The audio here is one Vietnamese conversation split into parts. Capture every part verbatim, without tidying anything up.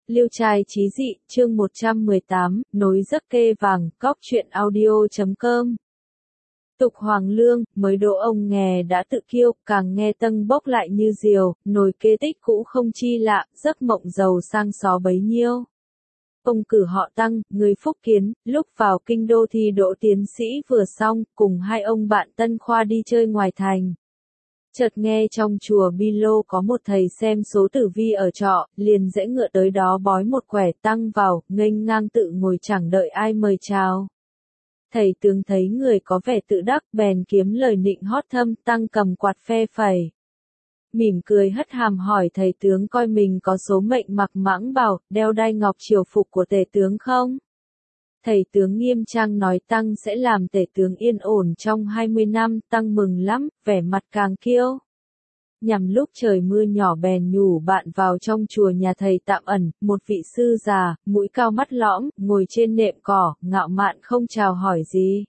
Liêu trai chí dị, chương một trăm mười tám, nối giấc kê vàng, cóc truyện audio chấm com. Tục hoàng lương, mới đỗ ông nghè đã tự kiêu, càng nghe tâng bốc lại như diều, nồi kê tích cũ không chi lạ, giấc mộng giàu sang xó bấy nhiêu. Ông cử họ Tăng, người Phúc Kiến, lúc vào kinh đô thi đỗ tiến sĩ vừa xong, cùng hai ông bạn Tân Khoa đi chơi ngoài thành. Chợt nghe trong chùa Bi Lô có một thầy xem số tử vi ở trọ, liền dễ ngựa tới đó bói một quẻ Tăng vào, nghênh ngang tự ngồi chẳng đợi ai mời chào. Thầy tướng thấy người có vẻ tự đắc, bèn kiếm lời nịnh hót thâm, Tăng cầm quạt phe phẩy. Mỉm cười hất hàm hỏi thầy tướng coi mình có số mệnh mặc mãng bào, đeo đai ngọc triều phục của tể tướng không? Thầy tướng nghiêm trang nói Tăng sẽ làm tể tướng yên ổn trong hai mươi năm, Tăng mừng lắm, vẻ mặt càng kiêu. Nhằm lúc trời mưa nhỏ bèn nhủ bạn vào trong chùa nhà thầy tạm ẩn, một vị sư già, mũi cao mắt lõm, ngồi trên nệm cỏ, ngạo mạn không chào hỏi gì.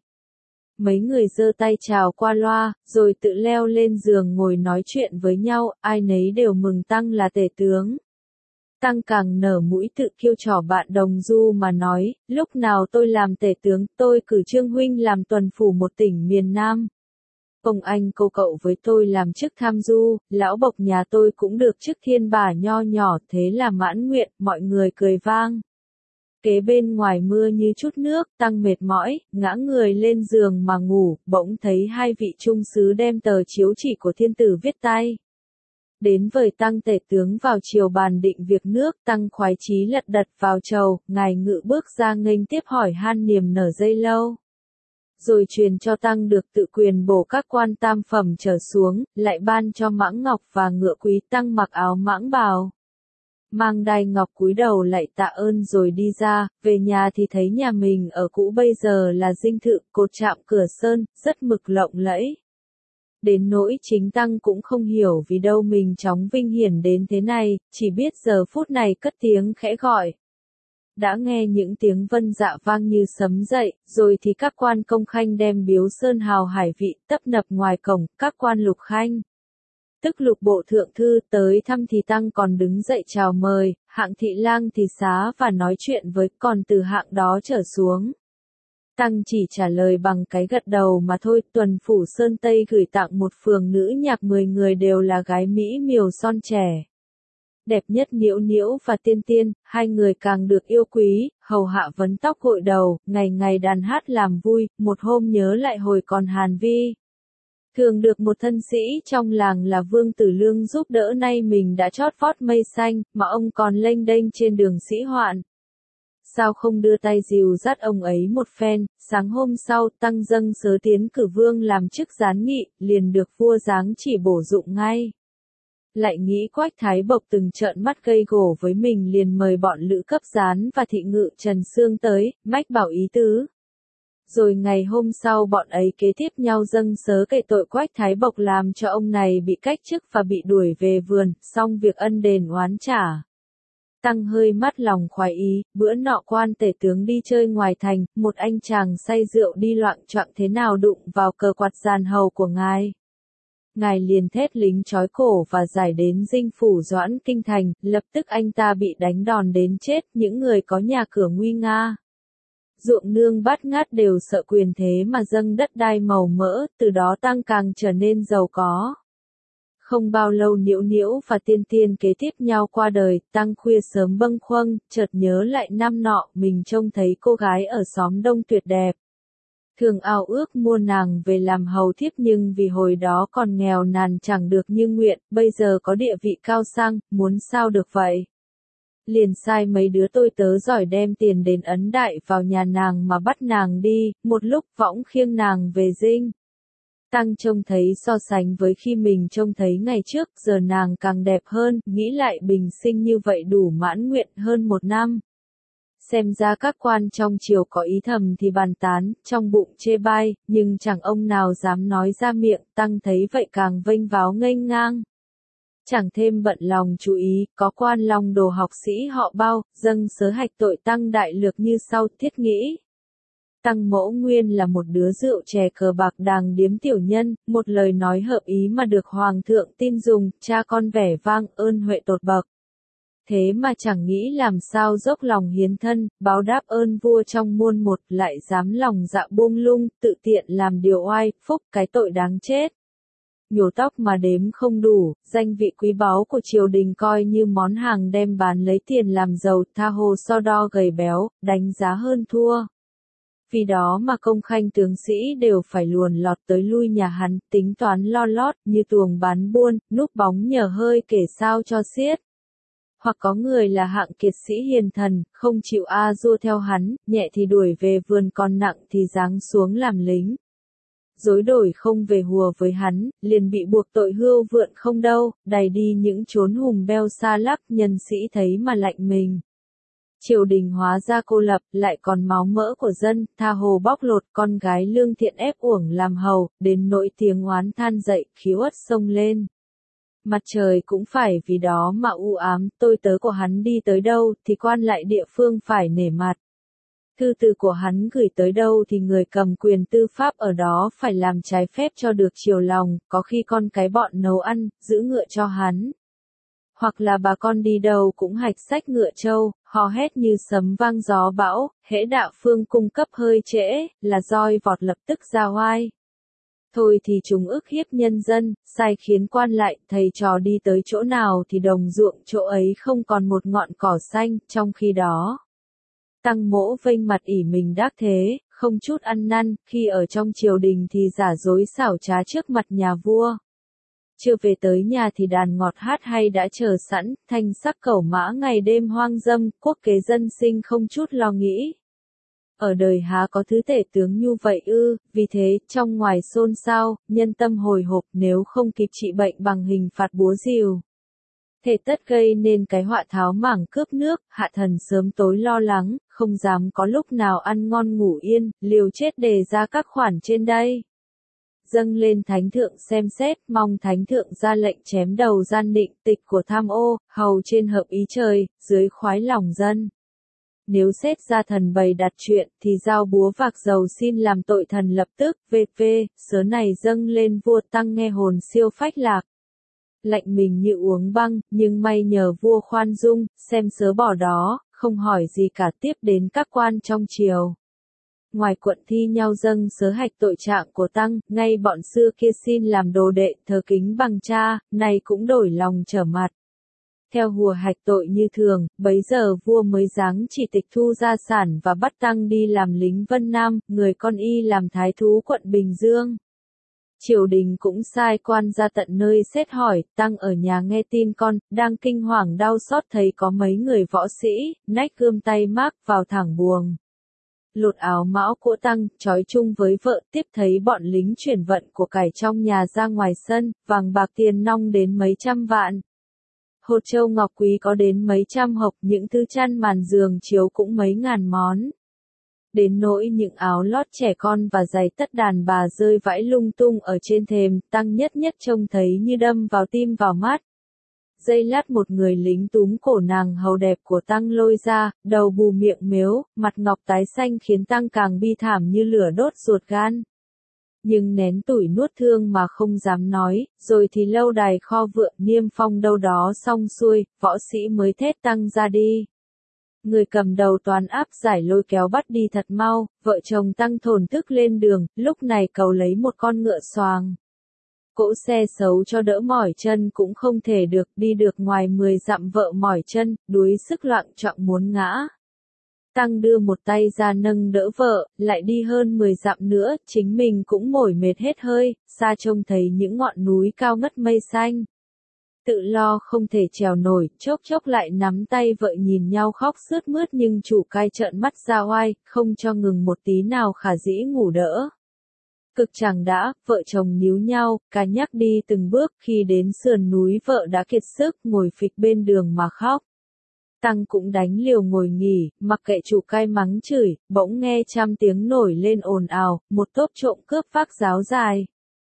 Mấy người giơ tay chào qua loa, rồi tự leo lên giường ngồi nói chuyện với nhau, ai nấy đều mừng Tăng là tể tướng. Tăng càng nở mũi tự kiêu trò bạn đồng du mà nói, lúc nào tôi làm tể tướng, tôi cử Trương huynh làm tuần phủ một tỉnh miền Nam. Ông anh cô cậu với tôi làm chức tham du, lão bộc nhà tôi cũng được chức thiên bà nho nhỏ, thế là mãn nguyện, mọi người cười vang. Kế bên ngoài mưa như chút nước, Tăng mệt mỏi, ngã người lên giường mà ngủ, bỗng thấy hai vị trung sứ đem tờ chiếu chỉ của thiên tử viết tay. Đến vời Tăng tể tướng vào triều bàn định việc nước, Tăng khoái chí lật đật vào chầu, ngài ngự bước ra nghênh tiếp hỏi han niềm nở dây lâu. Rồi truyền cho Tăng được tự quyền bổ các quan tam phẩm trở xuống, lại ban cho mãng ngọc và ngựa quý. Tăng mặc áo mãng bào, mang đai ngọc cúi đầu lạy tạ ơn rồi đi ra, về nhà thì thấy nhà mình ở cũ bây giờ là dinh thự, cột chạm cửa sơn, rất mực lộng lẫy. Đến nỗi chính Tăng cũng không hiểu vì đâu mình chóng vinh hiển đến thế này, chỉ biết giờ phút này cất tiếng khẽ gọi. Đã nghe những tiếng vân dạ vang như sấm dậy, rồi thì các quan công khanh đem biếu sơn hào hải vị tấp nập ngoài cổng, các quan lục khanh. Tức lục bộ thượng thư tới thăm thì Tăng còn đứng dậy chào mời, hạng thị lang thì xá và nói chuyện với, còn từ hạng đó trở xuống. Tăng chỉ trả lời bằng cái gật đầu mà thôi. Tuần phủ Sơn Tây gửi tặng một phường nữ nhạc mười người đều là gái mỹ miều son trẻ. Đẹp nhất Nhiễu Nhiễu và Tiên Tiên, hai người càng được yêu quý, hầu hạ vấn tóc gội đầu, ngày ngày đàn hát làm vui, một hôm nhớ lại hồi còn Hàn Vi. Thường được một thân sĩ trong làng là Vương Tử Lương giúp đỡ, nay mình đã chót vót mây xanh, mà ông còn lênh đênh trên đường sĩ hoạn. Sao không đưa tay dìu dắt ông ấy một phen? Sáng hôm sau, Tăng dâng sớ tiến cử Vương làm chức gián nghị, liền được vua giáng chỉ bổ dụng ngay. Lại nghĩ Quách Thái Bộc từng trợn mắt gây gổ với mình liền mời bọn lữ cấp gián và thị ngự Trần Sương tới, mách bảo ý tứ. Rồi ngày hôm sau bọn ấy kế tiếp nhau dâng sớ kể tội Quách Thái Bộc làm cho ông này bị cách chức và bị đuổi về vườn, xong việc ân đền oán trả. Tăng hơi mắt lòng khoái ý, bữa nọ quan tể tướng đi chơi ngoài thành, một anh chàng say rượu đi loạng choạng thế nào đụng vào cờ quạt giàn hầu của ngài. Ngài liền thét lính trói cổ và giải đến dinh phủ Doãn Kinh Thành, lập tức anh ta bị đánh đòn đến chết, những người có nhà cửa nguy nga. Ruộng nương bát ngát đều sợ quyền thế mà dâng đất đai màu mỡ, từ đó Tăng càng trở nên giàu có. Không bao lâu Nhiễu Nhiễu và Tiên Tiên kế tiếp nhau qua đời, Tăng khuya sớm bâng khuâng, chợt nhớ lại năm nọ mình trông thấy cô gái ở xóm đông tuyệt đẹp. Thường ao ước mua nàng về làm hầu thiếp nhưng vì hồi đó còn nghèo nàn chẳng được như nguyện, bây giờ có địa vị cao sang, muốn sao được vậy. Liền sai mấy đứa tôi tớ giỏi đem tiền đến ấn đại vào nhà nàng mà bắt nàng đi, một lúc võng khiêng nàng về dinh. Tăng trông thấy so sánh với khi mình trông thấy ngày trước, giờ nàng càng đẹp hơn, nghĩ lại bình sinh như vậy đủ mãn nguyện hơn một năm. Xem ra các quan trong triều có ý thầm thì bàn tán, trong bụng chê bai, nhưng chẳng ông nào dám nói ra miệng. Tăng thấy vậy càng vênh váo nghênh ngang. Chẳng thêm bận lòng chú ý, có quan long đồ học sĩ họ Bao, dâng sớ hạch tội Tăng đại lược như sau. Thiết nghĩ Tăng Mỗ nguyên là một đứa rượu chè cờ bạc đàng điếm tiểu nhân, một lời nói hợp ý mà được hoàng thượng tin dùng, cha con vẻ vang ơn huệ tột bậc. thế mà chẳng nghĩ làm sao dốc lòng hiến thân, báo đáp ơn vua trong muôn một, lại dám lòng dạ buông lung, tự tiện làm điều oai, phúc cái tội đáng chết. Nhổ tóc mà đếm không đủ, danh vị quý báu của triều đình coi như món hàng đem bán lấy tiền làm giàu, tha hồ so đo gầy béo, đánh giá hơn thua. Vì đó mà công khanh tướng sĩ đều phải luồn lọt tới lui nhà hắn, tính toán lo lót, như tuồng bán buôn, núp bóng nhờ hơi kể sao cho xiết. Hoặc có người là hạng kiệt sĩ hiền thần, không chịu a dua theo hắn, nhẹ thì đuổi về vườn, còn nặng thì giáng xuống làm lính. Dối đổi không về hùa với hắn, liền bị buộc tội hươu vượn không đâu, đày đi những chốn hùng beo xa lắc, nhân sĩ thấy mà lạnh mình. Triều đình hóa ra cô lập, lại còn máu mỡ của dân, tha hồ bóc lột con gái lương thiện ép uổng làm hầu, đến nỗi tiếng oán than dậy, khí uất sông lên. Mặt trời cũng phải vì đó mà u ám, tôi tớ của hắn đi tới đâu, thì quan lại địa phương phải nể mặt. Thư từ của hắn gửi tới đâu thì người cầm quyền tư pháp ở đó phải làm trái phép cho được chiều lòng, có khi con cái bọn nấu ăn, giữ ngựa cho hắn. Hoặc là bà con đi đâu cũng hạch sách ngựa trâu, hò hét như sấm vang gió bão, hễ đạo phương cung cấp hơi trễ, là roi vọt lập tức ra oai. Thôi thì chúng ức hiếp nhân dân, sai khiến quan lại, thầy trò đi tới chỗ nào thì đồng ruộng chỗ ấy không còn một ngọn cỏ xanh, trong khi đó. Tăng mỗ vênh mặt ỷ mình đắc thế, không chút ăn năn, khi ở trong triều đình thì giả dối xảo trá trước mặt nhà vua. Chưa về tới nhà thì đàn ngọt hát hay đã chờ sẵn, thanh sắc cẩu mã ngày đêm hoang dâm, quốc kế dân sinh không chút lo nghĩ. Ở đời há có thứ tể tướng như vậy ư, vì thế, trong ngoài xôn xao, nhân tâm hồi hộp, nếu không kịp trị bệnh bằng hình phạt búa rìu. Thể tất gây nên cái họa tháo mảng cướp nước, hạ thần sớm tối lo lắng, không dám có lúc nào ăn ngon ngủ yên, liều chết đề ra các khoản trên đây. Dâng lên thánh thượng xem xét, mong thánh thượng ra lệnh chém đầu gian định, tịch của tham ô, hầu trên hợp ý trời, dưới khoái lòng dân. Nếu xét ra thần bày đặt chuyện, thì giao búa vạc dầu xin làm tội thần lập tức, vê vê, sớ này dâng lên vua Tăng nghe hồn siêu phách lạc. Lạnh mình như uống băng, nhưng may nhờ vua khoan dung, xem sớ bỏ đó, không hỏi gì cả, tiếp đến các quan trong triều. Ngoài quận thi nhau dâng sớ hạch tội trạng của Tăng, ngay bọn xưa kia xin làm đồ đệ, thờ kính bằng cha, này cũng đổi lòng trở mặt. Theo hùa hạch tội như thường, bấy giờ vua mới giáng chỉ tịch thu gia sản và bắt Tăng đi làm lính Vân Nam, người con y làm thái thú quận Bình Dương. Triều đình cũng sai quan ra tận nơi xét hỏi, Tăng ở nhà nghe tin con, đang kinh hoàng đau xót thấy có mấy người võ sĩ, nách gươm tay mác vào thẳng buồng. Lột áo mão của Tăng, trói chung với vợ, tiếp thấy bọn lính chuyển vận của cải trong nhà ra ngoài sân, vàng bạc tiền nong đến mấy trăm vạn. Hột châu ngọc quý có đến mấy trăm hộp, những thứ chăn màn giường chiếu cũng mấy ngàn món. Đến nỗi những áo lót trẻ con và giày tất đàn bà rơi vãi lung tung ở trên thềm, Tăng nhất nhất trông thấy như đâm vào tim vào mắt. Giây lát một người lính túm cổ nàng hầu đẹp của Tăng lôi ra, đầu bù miệng mếu, mặt ngọc tái xanh khiến Tăng càng bi thảm như lửa đốt ruột gan. Nhưng nén tủi nuốt thương mà không dám nói, rồi thì lâu đài kho vượng niêm phong đâu đó xong xuôi, võ sĩ mới thét Tăng ra đi. Người cầm đầu toán áp giải lôi kéo bắt đi thật mau, vợ chồng Tăng thổn thức lên đường, lúc này cầu lấy một con ngựa xoàng. Cỗ xe xấu cho đỡ mỏi chân cũng không thể được, đi được ngoài mười dặm vợ mỏi chân, đuối sức loạng choạng muốn ngã. Tăng đưa một tay ra nâng đỡ vợ, lại đi hơn mười dặm nữa, chính mình cũng mỏi mệt hết hơi, xa trông thấy những ngọn núi cao ngất mây xanh. Tự lo không thể trèo nổi, chốc chốc lại nắm tay vợ nhìn nhau khóc sướt mướt, nhưng chủ cai trợn mắt ra oai, không cho ngừng một tí nào, khả dĩ ngủ đỡ. Cực chẳng đã, vợ chồng níu nhau, cả nhắc đi từng bước, khi đến sườn núi vợ đã kiệt sức, ngồi phịch bên đường mà khóc. Tăng cũng đánh liều ngồi nghỉ, mặc kệ chủ cai mắng chửi, bỗng nghe trăm tiếng nổi lên ồn ào, một tốp trộm cướp vác giáo dài.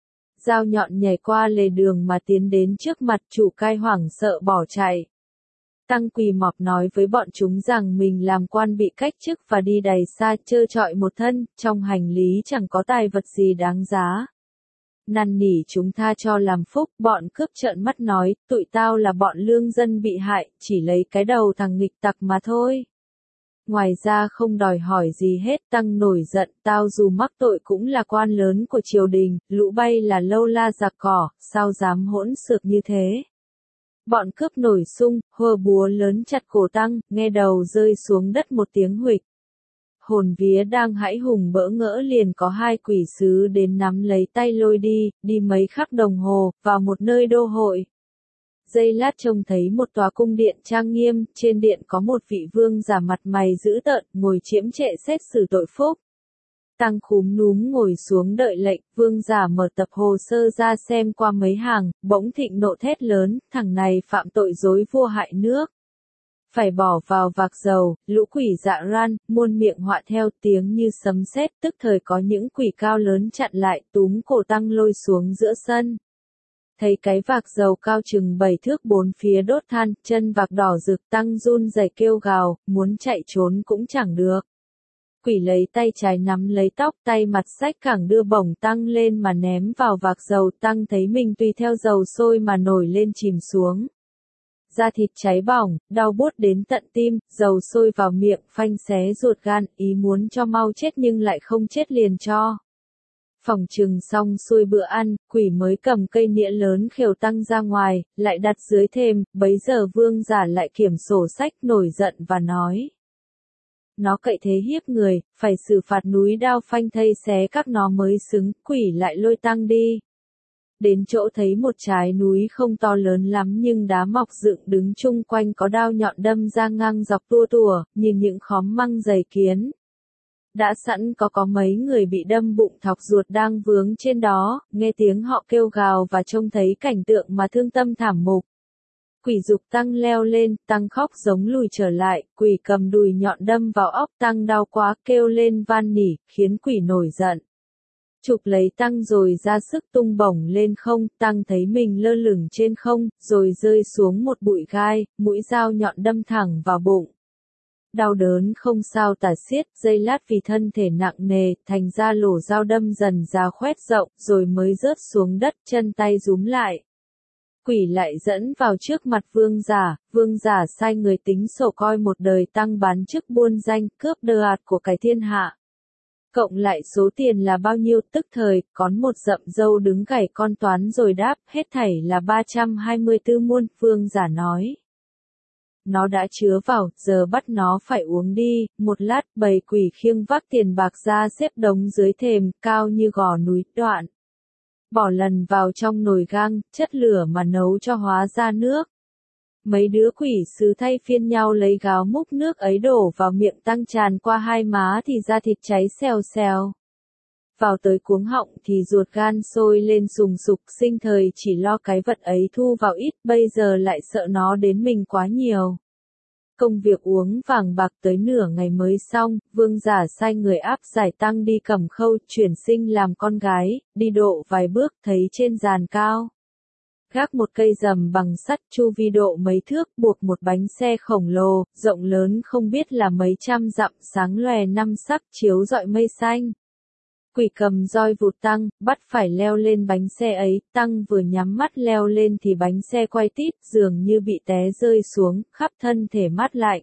Dao nhọn nhảy qua lề đường mà tiến đến trước mặt, chủ cai hoảng sợ bỏ chạy. Tăng quỳ mọp nói với bọn chúng rằng mình làm quan bị cách chức và đi đày xa, trơ trọi một thân, trong hành lý chẳng có tài vật gì đáng giá. năn nỉ chúng tha cho làm phúc, bọn cướp trợn mắt nói, tụi tao là bọn lương dân bị hại, chỉ lấy cái đầu thằng nghịch tặc mà thôi. Ngoài ra không đòi hỏi gì hết, Tăng nổi giận, tao dù mắc tội cũng là quan lớn của triều đình, lũ bay là lâu la giặc cỏ, sao dám hỗn xược như thế. Bọn cướp nổi sung, hơ búa lớn chặt cổ Tăng, nghe đầu rơi xuống đất một tiếng huỵch. Hồn vía đang hãi hùng bỡ ngỡ liền có hai quỷ sứ đến nắm lấy tay lôi đi, đi mấy khắc đồng hồ, vào một nơi đô hội. Giây lát trông thấy một tòa cung điện trang nghiêm, trên điện có một vị vương giả mặt mày dữ tợn, ngồi chiếm trệ xét xử tội phúc. Tăng khúm núm ngồi xuống đợi lệnh, vương giả mở tập hồ sơ ra xem qua mấy hàng, bỗng thịnh nộ thét lớn, thằng này phạm tội dối vua hại nước. Phải bỏ vào vạc dầu, lũ quỷ dạ ran, muôn miệng họa theo tiếng như sấm sét, tức thời có những quỷ cao lớn chặn lại, túm cổ Tăng lôi xuống giữa sân. Thấy cái vạc dầu cao chừng bảy thước bốn phía đốt than, chân vạc đỏ rực, Tăng run rẩy kêu gào, muốn chạy trốn cũng chẳng được. Quỷ lấy tay trái nắm lấy tóc, tay mặt xách cẳng đưa bổng Tăng lên mà ném vào vạc dầu, Tăng thấy mình tùy theo dầu sôi mà nổi lên chìm xuống. Da thịt cháy bỏng, đau buốt đến tận tim, dầu sôi vào miệng, phanh xé ruột gan, ý muốn cho mau chết nhưng lại không chết liền cho. Phòng trừng xong xuôi bữa ăn, quỷ mới cầm cây nĩa lớn khều Tăng ra ngoài, lại đặt dưới thềm, bấy giờ vương giả lại kiểm sổ sách nổi giận và nói. Nó cậy thế hiếp người, phải xử phạt núi đao phanh thây xé các nó mới xứng, quỷ lại lôi Tăng đi. Đến chỗ thấy một trái núi không to lớn lắm nhưng đá mọc dựng đứng chung quanh có đao nhọn đâm ra ngang dọc tua tủa, như những khóm măng dày kiến. Đã sẵn có có mấy người bị đâm bụng thọc ruột đang vướng trên đó, nghe tiếng họ kêu gào và trông thấy cảnh tượng mà thương tâm thảm mục. Quỷ dục Tăng leo lên, Tăng khóc giống lùi trở lại, quỷ cầm đùi nhọn đâm vào óc Tăng đau quá kêu lên van nỉ, khiến quỷ nổi giận. Chụp lấy Tăng rồi ra sức tung bổng lên không, Tăng thấy mình lơ lửng trên không, rồi rơi xuống một bụi gai, mũi dao nhọn đâm thẳng vào bụng. Đau đớn không sao tả xiết, giây lát vì thân thể nặng nề, thành ra lỗ dao đâm dần ra khoét rộng, rồi mới rớt xuống đất, chân tay rúm lại. Quỷ lại dẫn vào trước mặt vương giả, vương giả sai người tính sổ coi một đời Tăng bán chức buôn danh, cướp đờ ạt của cái thiên hạ. Cộng lại số tiền là bao nhiêu, tức thời, có một dậm dâu đứng gảy con toán rồi đáp, hết thảy là ba trăm hai mươi tư muôn, vương giả nói. Nó đã chứa vào, giờ bắt nó phải uống đi, một lát bầy quỷ khiêng vác tiền bạc ra xếp đống dưới thềm, cao như gò núi, đoạn. Bỏ lần vào trong nồi gang, chất lửa mà nấu cho hóa ra nước. Mấy đứa quỷ sứ thay phiên nhau lấy gáo múc nước ấy đổ vào miệng Tăng tràn qua hai má thì da thịt cháy xèo xèo. Vào tới cuống họng thì ruột gan sôi lên sùng sục, sinh thời chỉ lo cái vật ấy thu vào ít, bây giờ lại sợ nó đến mình quá nhiều. Công việc uống vàng bạc tới nửa ngày mới xong, vương giả sai người áp giải Tăng đi Cẩm Khâu, chuyển sinh làm con gái, đi độ vài bước thấy trên giàn cao. Gác một cây rầm bằng sắt chu vi độ mấy thước, buộc một bánh xe khổng lồ, rộng lớn không biết là mấy trăm dặm, sáng lòe năm sắc chiếu rọi mây xanh. Quỷ cầm roi vụt Tăng, bắt phải leo lên bánh xe ấy, Tăng vừa nhắm mắt leo lên thì bánh xe quay tít, dường như bị té rơi xuống, khắp thân thể mát lạnh.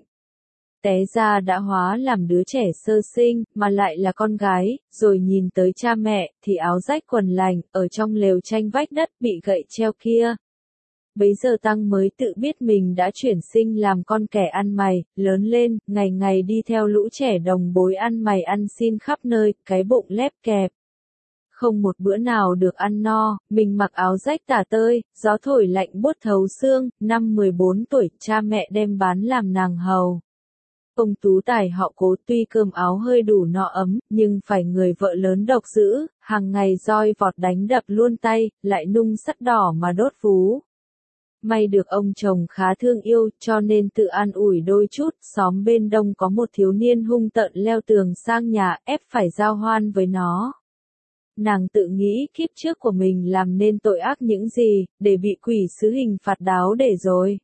Té ra đã hóa làm đứa trẻ sơ sinh, mà lại là con gái, rồi nhìn tới cha mẹ, thì áo rách quần lành, ở trong lều tranh vách đất bị gậy treo kia. Bấy giờ Tăng mới tự biết mình đã chuyển sinh làm con kẻ ăn mày, lớn lên, ngày ngày đi theo lũ trẻ đồng bối ăn mày ăn xin khắp nơi, cái bụng lép kẹp. Không một bữa nào được ăn no, mình mặc áo rách tả tơi, gió thổi lạnh buốt thấu xương, năm mười bốn tuổi, cha mẹ đem bán làm nàng hầu. Ông tú tài họ Cố tuy cơm áo hơi đủ no ấm, nhưng phải người vợ lớn độc dữ, hàng ngày roi vọt đánh đập luôn tay, lại nung sắt đỏ mà đốt vú. May được ông chồng khá thương yêu, cho nên tự an ủi đôi chút, xóm bên đông có một thiếu niên hung tợn leo tường sang nhà, ép phải giao hoan với nó. Nàng tự nghĩ kiếp trước của mình làm nên tội ác những gì, để bị quỷ sứ hình phạt đáo để rồi.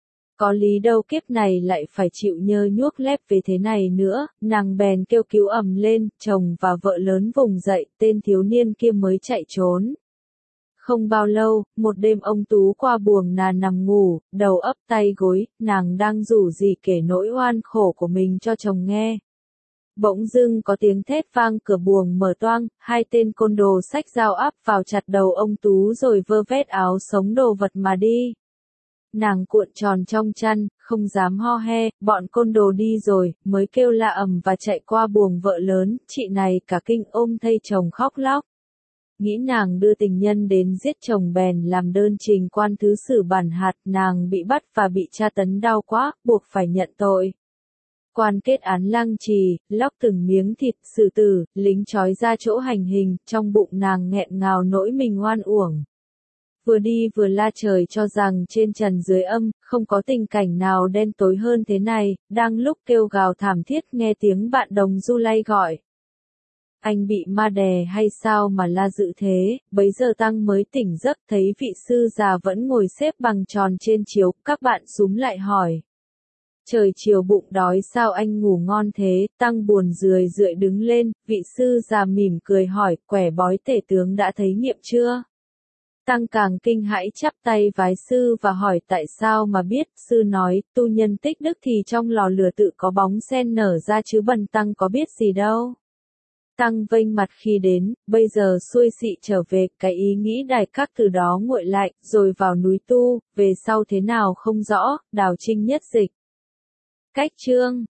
Có lý đâu kiếp này lại phải chịu nhơ nhuốc lép về thế này nữa, nàng bèn kêu cứu ầm lên, chồng và vợ lớn vùng dậy, tên thiếu niên kia mới chạy trốn. Không bao lâu, một đêm ông Tú qua buồng nàng nằm ngủ, đầu ấp tay gối, nàng đang rủ rỉ kể nỗi oan khổ của mình cho chồng nghe. Bỗng dưng có tiếng thét vang, cửa buồng mở toang, hai tên côn đồ xách dao áp vào chặt đầu ông Tú rồi vơ vét áo sống đồ vật mà đi. Nàng cuộn tròn trong chăn, không dám ho he, bọn côn đồ đi rồi, mới kêu la ầm và chạy qua buồng vợ lớn, chị này cả kinh ôm thay chồng khóc lóc. Nghĩ nàng đưa tình nhân đến giết chồng bèn làm đơn trình quan thứ sử bản hạt, nàng bị bắt và bị tra tấn đau quá, buộc phải nhận tội. Quan kết án lăng trì, lóc từng miếng thịt, xử tử, lính trói ra chỗ hành hình, trong bụng nàng nghẹn ngào nỗi mình oan uổng. Vừa đi vừa la trời cho rằng trên trần dưới âm, không có tình cảnh nào đen tối hơn thế này, đang lúc kêu gào thảm thiết nghe tiếng bạn đồng du lay gọi. Anh bị ma đè hay sao mà la dữ thế, bấy giờ Tăng mới tỉnh giấc thấy vị sư già vẫn ngồi xếp bằng tròn trên chiếu, các bạn xúm lại hỏi. Trời chiều bụng đói sao anh ngủ ngon thế, Tăng buồn rười rượi đứng lên, vị sư già mỉm cười hỏi, quẻ bói tể tướng đã thấy nghiệm chưa? Tăng càng kinh hãi chắp tay vái sư và hỏi tại sao mà biết, sư nói, tu nhân tích đức thì trong lò lửa tự có bóng sen nở ra chứ bần Tăng có biết gì đâu. Tăng vênh mặt khi đến, bây giờ xuôi xị trở về, cái ý nghĩ đài các từ đó nguội lại, rồi vào núi tu, về sau thế nào không rõ, Đào Trinh nhất dịch. Cách chương